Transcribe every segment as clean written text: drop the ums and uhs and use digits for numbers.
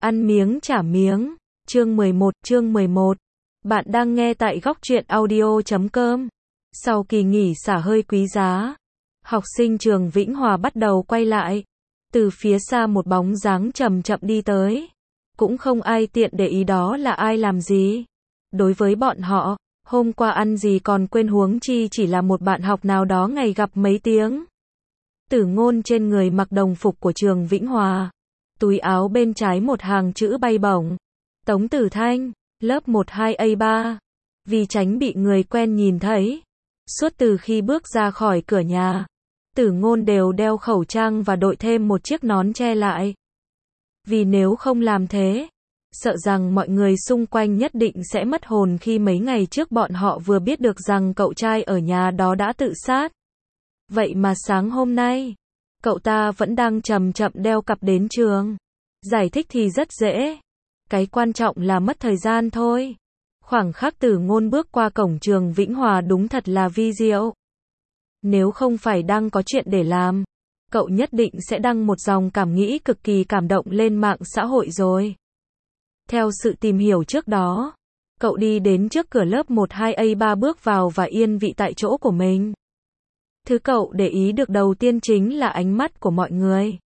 Ăn miếng trả miếng. Chương 11. Bạn đang nghe tại góc truyện audio.com. Sau kỳ nghỉ xả hơi quý giá, học sinh trường Vĩnh Hòa bắt đầu quay lại. Từ phía xa một bóng dáng chậm chậm đi tới. Cũng không ai tiện để ý đó là ai làm gì. Đối với bọn họ, hôm qua ăn gì còn quên, huống chi chỉ là một bạn học nào đó ngày gặp mấy tiếng. Tử Ngôn trên người mặc đồng phục của trường Vĩnh Hòa. Túi áo bên trái một hàng chữ bay bổng. Tống Tử Thanh, lớp 12A3. Vì tránh bị người quen nhìn thấy, suốt từ khi bước ra khỏi cửa nhà, Tử Ngôn đều đeo khẩu trang và đội thêm một chiếc nón che lại. Vì nếu không làm thế, sợ rằng mọi người xung quanh nhất định sẽ mất hồn khi mấy ngày trước bọn họ vừa biết được rằng cậu trai ở nhà đó đã tự sát. Vậy mà sáng hôm nay, cậu ta vẫn đang chậm chậm đeo cặp đến trường. Giải thích thì rất dễ. Cái quan trọng là mất thời gian thôi. Khoảng khắc Tử Ngôn bước qua cổng trường Vĩnh Hòa đúng thật là vi diệu. Nếu không phải đang có chuyện để làm, cậu nhất định sẽ đăng một dòng cảm nghĩ cực kỳ cảm động lên mạng xã hội rồi. Theo sự tìm hiểu trước đó, cậu đi đến trước cửa lớp 12A3 bước vào và yên vị tại chỗ của mình. Thứ cậu để ý được đầu tiên chính là ánh mắt của mọi người.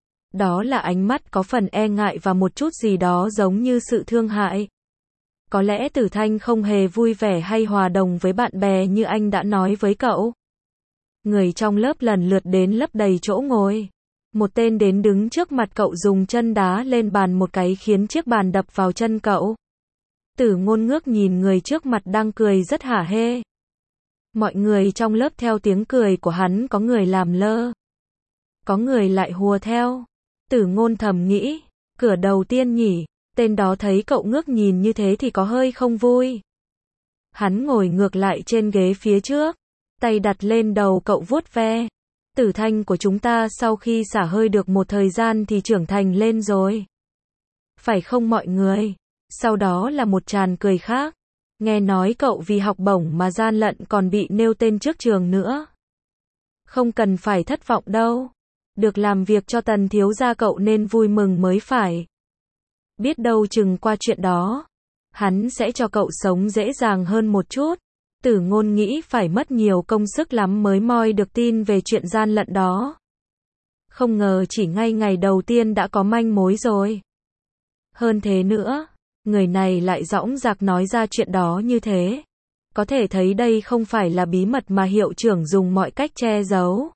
Đó là ánh mắt có phần e ngại và một chút gì đó giống như sự thương hại. Có lẽ Tử Thanh không hề vui vẻ hay hòa đồng với bạn bè như anh đã nói với cậu. Người trong lớp lần lượt đến lấp đầy chỗ ngồi. Một tên đến đứng trước mặt cậu dùng chân đá lên bàn một cái khiến chiếc bàn đập vào chân cậu. Tử Ngôn ngước nhìn người trước mặt đang cười rất hả hê. Mọi người trong lớp theo tiếng cười của hắn, có người làm lơ, có người lại hùa theo. Tử Ngôn thầm nghĩ, cửa đầu tiên nhỉ, tên đó thấy cậu ngước nhìn như thế thì có hơi không vui. Hắn ngồi ngược lại trên ghế phía trước, tay đặt lên đầu cậu vuốt ve. Tử Thanh của chúng ta sau khi xả hơi được một thời gian thì trưởng thành lên rồi. Phải không mọi người? Sau đó là một tràng cười khác. Nghe nói cậu vì học bổng mà gian lận còn bị nêu tên trước trường nữa. Không cần phải thất vọng đâu. Được làm việc cho Tần thiếu gia cậu nên vui mừng mới phải. Biết đâu chừng qua chuyện đó, hắn sẽ cho cậu sống dễ dàng hơn một chút. Tử Ngôn nghĩ phải mất nhiều công sức lắm mới moi được tin về chuyện gian lận đó. Không ngờ chỉ ngay ngày đầu tiên đã có manh mối rồi. Hơn thế nữa, người này lại dõng dạc nói ra chuyện đó như thế. Có thể thấy đây không phải là bí mật mà hiệu trưởng dùng mọi cách che giấu.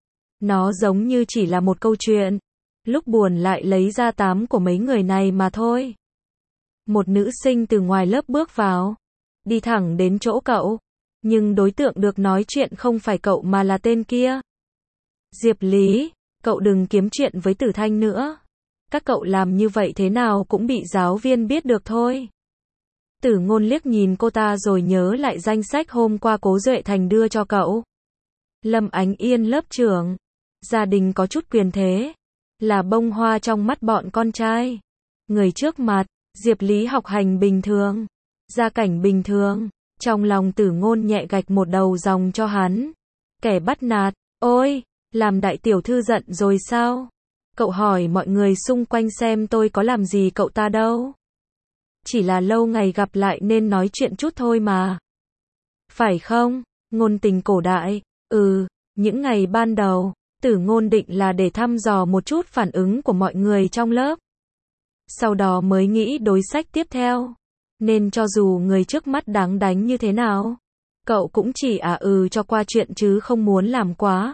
Nó giống như chỉ là một câu chuyện, lúc buồn lại lấy ra tám của mấy người này mà thôi. Một nữ sinh từ ngoài lớp bước vào, đi thẳng đến chỗ cậu, nhưng đối tượng được nói chuyện không phải cậu mà là tên kia. Diệp Lý, cậu đừng kiếm chuyện với Tử Thanh nữa. Các cậu làm như vậy thế nào cũng bị giáo viên biết được thôi. Tử Ngôn liếc nhìn cô ta rồi nhớ lại danh sách hôm qua Cố Duệ Thành đưa cho cậu. Lâm Ánh Yên lớp trưởng, gia đình có chút quyền thế, là bông hoa trong mắt bọn con trai. Người trước mặt, Diệp Lý học hành bình thường, gia cảnh bình thường. Trong lòng Tử Ngôn nhẹ gạch một đầu dòng cho hắn. Kẻ bắt nạt, ôi, làm đại tiểu thư giận rồi sao? Cậu hỏi mọi người xung quanh xem tôi có làm gì cậu ta đâu. Chỉ là lâu ngày gặp lại nên nói chuyện chút thôi mà. Phải không? Ngôn tình cổ đại. Những ngày ban đầu, Tử Ngôn định là để thăm dò một chút phản ứng của mọi người trong lớp. Sau đó mới nghĩ đối sách tiếp theo. Nên cho dù người trước mắt đáng đánh như thế nào, cậu cũng chỉ cho qua chuyện chứ không muốn làm quá.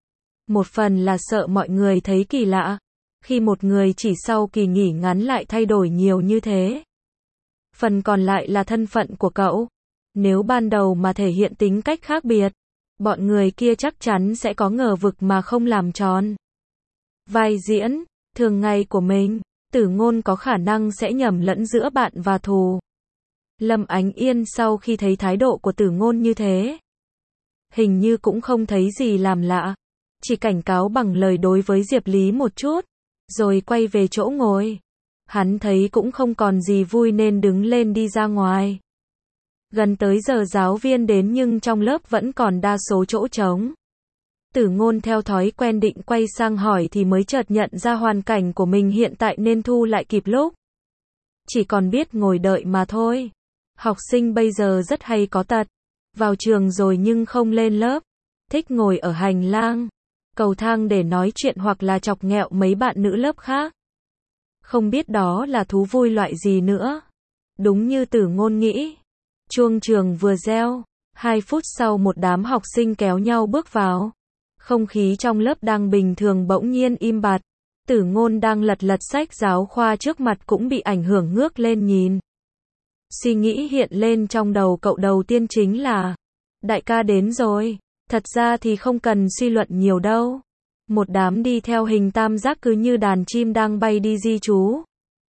Một phần là sợ mọi người thấy kỳ lạ, khi một người chỉ sau kỳ nghỉ ngắn lại thay đổi nhiều như thế. Phần còn lại là thân phận của cậu. Nếu ban đầu mà thể hiện tính cách khác biệt, bọn người kia chắc chắn sẽ có ngờ vực mà không làm tròn vai diễn thường ngày của mình. Tử Ngôn có khả năng sẽ nhầm lẫn giữa bạn và thù. Lâm Ánh Yên sau khi thấy thái độ của Tử Ngôn như thế, hình như cũng không thấy gì làm lạ, chỉ cảnh cáo bằng lời đối với Diệp Lý một chút, rồi quay về chỗ ngồi. Hắn thấy cũng không còn gì vui nên đứng lên đi ra ngoài. Gần tới giờ giáo viên đến nhưng trong lớp vẫn còn đa số chỗ trống. Tử Ngôn theo thói quen định quay sang hỏi thì mới chợt nhận ra hoàn cảnh của mình hiện tại nên thu lại kịp lúc. chỉ còn biết ngồi đợi mà thôi. Học sinh bây giờ rất hay có tật, vào trường rồi nhưng không lên lớp, thích ngồi ở hành lang, cầu thang để nói chuyện hoặc là chọc ghẹo mấy bạn nữ lớp khác. Không biết đó là thú vui loại gì nữa. Đúng như Tử Ngôn nghĩ. Chuông trường vừa reo, 2 phút sau một đám học sinh kéo nhau bước vào. Không khí trong lớp đang bình thường bỗng nhiên im bặt. Tử Ngôn đang lật sách giáo khoa trước mặt cũng bị ảnh hưởng ngước lên nhìn. Suy nghĩ hiện lên trong đầu cậu đầu tiên chính là đại ca đến rồi. Thật ra thì không cần suy luận nhiều đâu. Một đám đi theo hình tam giác cứ như đàn chim đang bay đi di trú.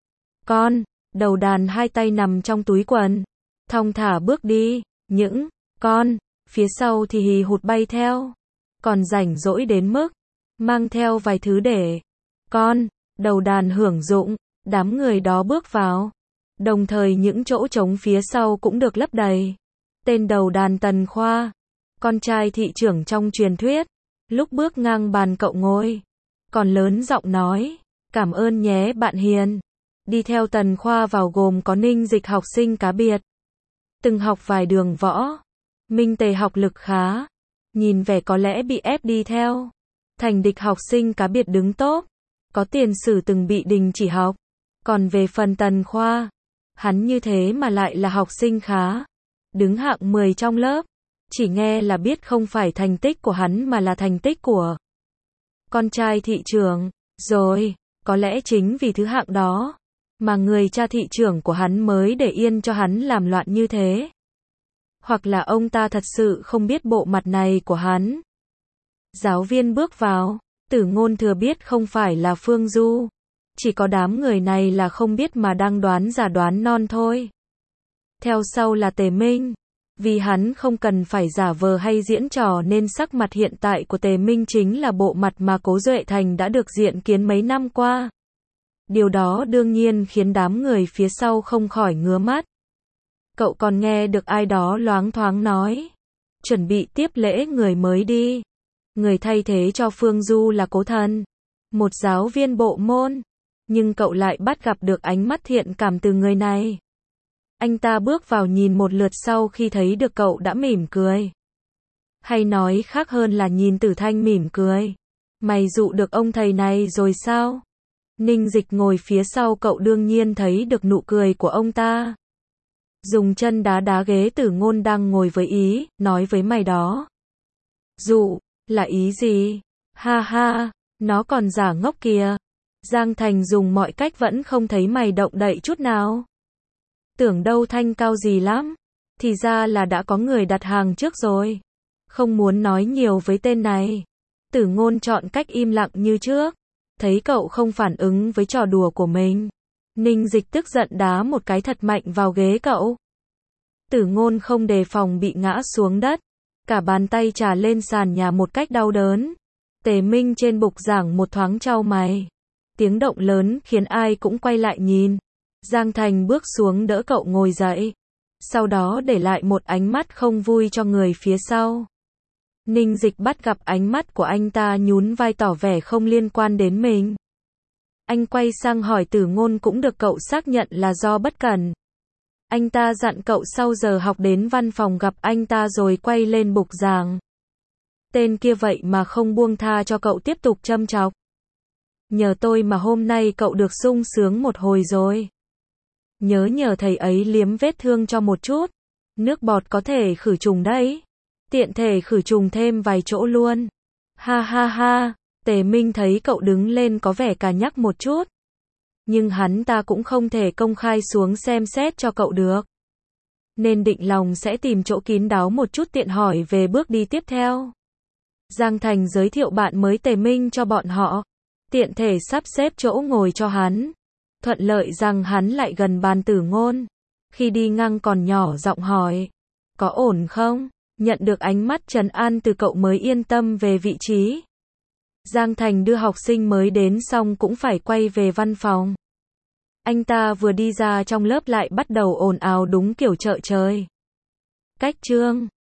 Con, đầu đàn 2 tay nằm trong túi quần, thong thả bước đi, những con phía sau thì hì hụt bay theo. Còn rảnh rỗi đến mức mang theo vài thứ để con, đầu đàn hưởng dụng. Đám người đó bước vào, đồng thời những chỗ trống phía sau cũng được lấp đầy. Tên đầu đàn Tần Khoa, con trai thị trưởng trong truyền thuyết, lúc bước ngang bàn cậu ngồi, còn lớn giọng nói, cảm ơn nhé bạn Hiền. Đi theo Tần Khoa vào gồm có Ninh Dịch học sinh cá biệt, từng học vài đường võ, Minh Tề học lực khá, nhìn vẻ có lẽ bị ép đi theo. Thành Địch học sinh cá biệt đứng top, có tiền sử từng bị đình chỉ học. Còn về phần Tần Khoa, hắn như thế mà lại là học sinh khá, đứng hạng 10 trong lớp. Chỉ nghe là biết không phải thành tích của hắn mà là thành tích của con trai thị trưởng. Rồi, có lẽ chính vì thứ hạng đó mà người cha thị trưởng của hắn mới để yên cho hắn làm loạn như thế. Hoặc là ông ta thật sự không biết bộ mặt này của hắn. Giáo viên bước vào, Tử Ngôn thừa biết không phải là Phương Du. Chỉ có đám người này là không biết mà đang đoán giả đoán non thôi. Theo sau là Tề Minh. Vì hắn không cần phải giả vờ hay diễn trò nên sắc mặt hiện tại của Tề Minh chính là bộ mặt mà Cố Duệ Thành đã được diện kiến mấy năm qua. Điều đó đương nhiên khiến đám người phía sau không khỏi ngứa mắt. Cậu còn nghe được ai đó loáng thoáng nói, chuẩn bị tiếp lễ người mới đi. Người thay thế cho Phương Du là Cố Thần, một giáo viên bộ môn. Nhưng cậu lại bắt gặp được ánh mắt thiện cảm từ người này. Anh ta bước vào nhìn một lượt sau khi thấy được cậu đã mỉm cười. Hay nói khác hơn là nhìn Tử Thanh mỉm cười. Mày dụ được ông thầy này rồi sao? Ninh Dịch ngồi phía sau cậu đương nhiên thấy được nụ cười của ông ta. Dùng chân đá đá ghế Tử Ngôn đang ngồi với ý, nói với mày đó. Dụ, là ý gì? Ha ha, nó còn giả ngốc kìa. Giang Thành dùng mọi cách vẫn không thấy mày động đậy chút nào. Tưởng đâu thanh cao gì lắm. Thì ra là đã có người đặt hàng trước rồi. Không muốn nói nhiều với tên này. Tử Ngôn chọn cách im lặng như trước. Thấy cậu không phản ứng với trò đùa của mình, Ninh Dịch tức giận đá một cái thật mạnh vào ghế cậu. Tử Ngôn không đề phòng bị ngã xuống đất. Cả bàn tay trà lên sàn nhà một cách đau đớn. Tề Minh trên bục giảng một thoáng chau mày. Tiếng động lớn khiến ai cũng quay lại nhìn. Giang Thành bước xuống đỡ cậu ngồi dậy. Sau đó để lại một ánh mắt không vui cho người phía sau. Ninh Dịch bắt gặp ánh mắt của anh ta nhún vai tỏ vẻ không liên quan đến mình. Anh quay sang hỏi Tử Ngôn cũng được cậu xác nhận là do bất cẩn. Anh ta dặn cậu sau giờ học đến văn phòng gặp anh ta rồi quay lên bục giảng. Tên kia vậy mà không buông tha cho cậu tiếp tục châm chọc. Nhờ tôi mà hôm nay cậu được sung sướng một hồi rồi. Nhờ thầy ấy liếm vết thương cho một chút. Nước bọt có thể khử trùng đấy. Tiện thể khử trùng thêm vài chỗ luôn. Ha ha ha, Tề Minh thấy cậu đứng lên có vẻ cà nhắc một chút. Nhưng hắn ta cũng không thể công khai xuống xem xét cho cậu được. Nên định lòng sẽ tìm chỗ kín đáo một chút tiện hỏi về bước đi tiếp theo. Giang Thành giới thiệu bạn mới Tề Minh cho bọn họ. Tiện thể sắp xếp chỗ ngồi cho hắn. Thuận lợi rằng hắn lại gần bàn Tử Ngôn. Khi đi ngang còn nhỏ giọng hỏi. Có ổn không? Nhận được ánh mắt trấn an từ cậu mới yên tâm về vị trí. Giang Thành đưa học sinh mới đến xong cũng phải quay về văn phòng. Anh ta vừa đi ra trong lớp lại bắt đầu ồn ào đúng kiểu chợ trời. Cách chương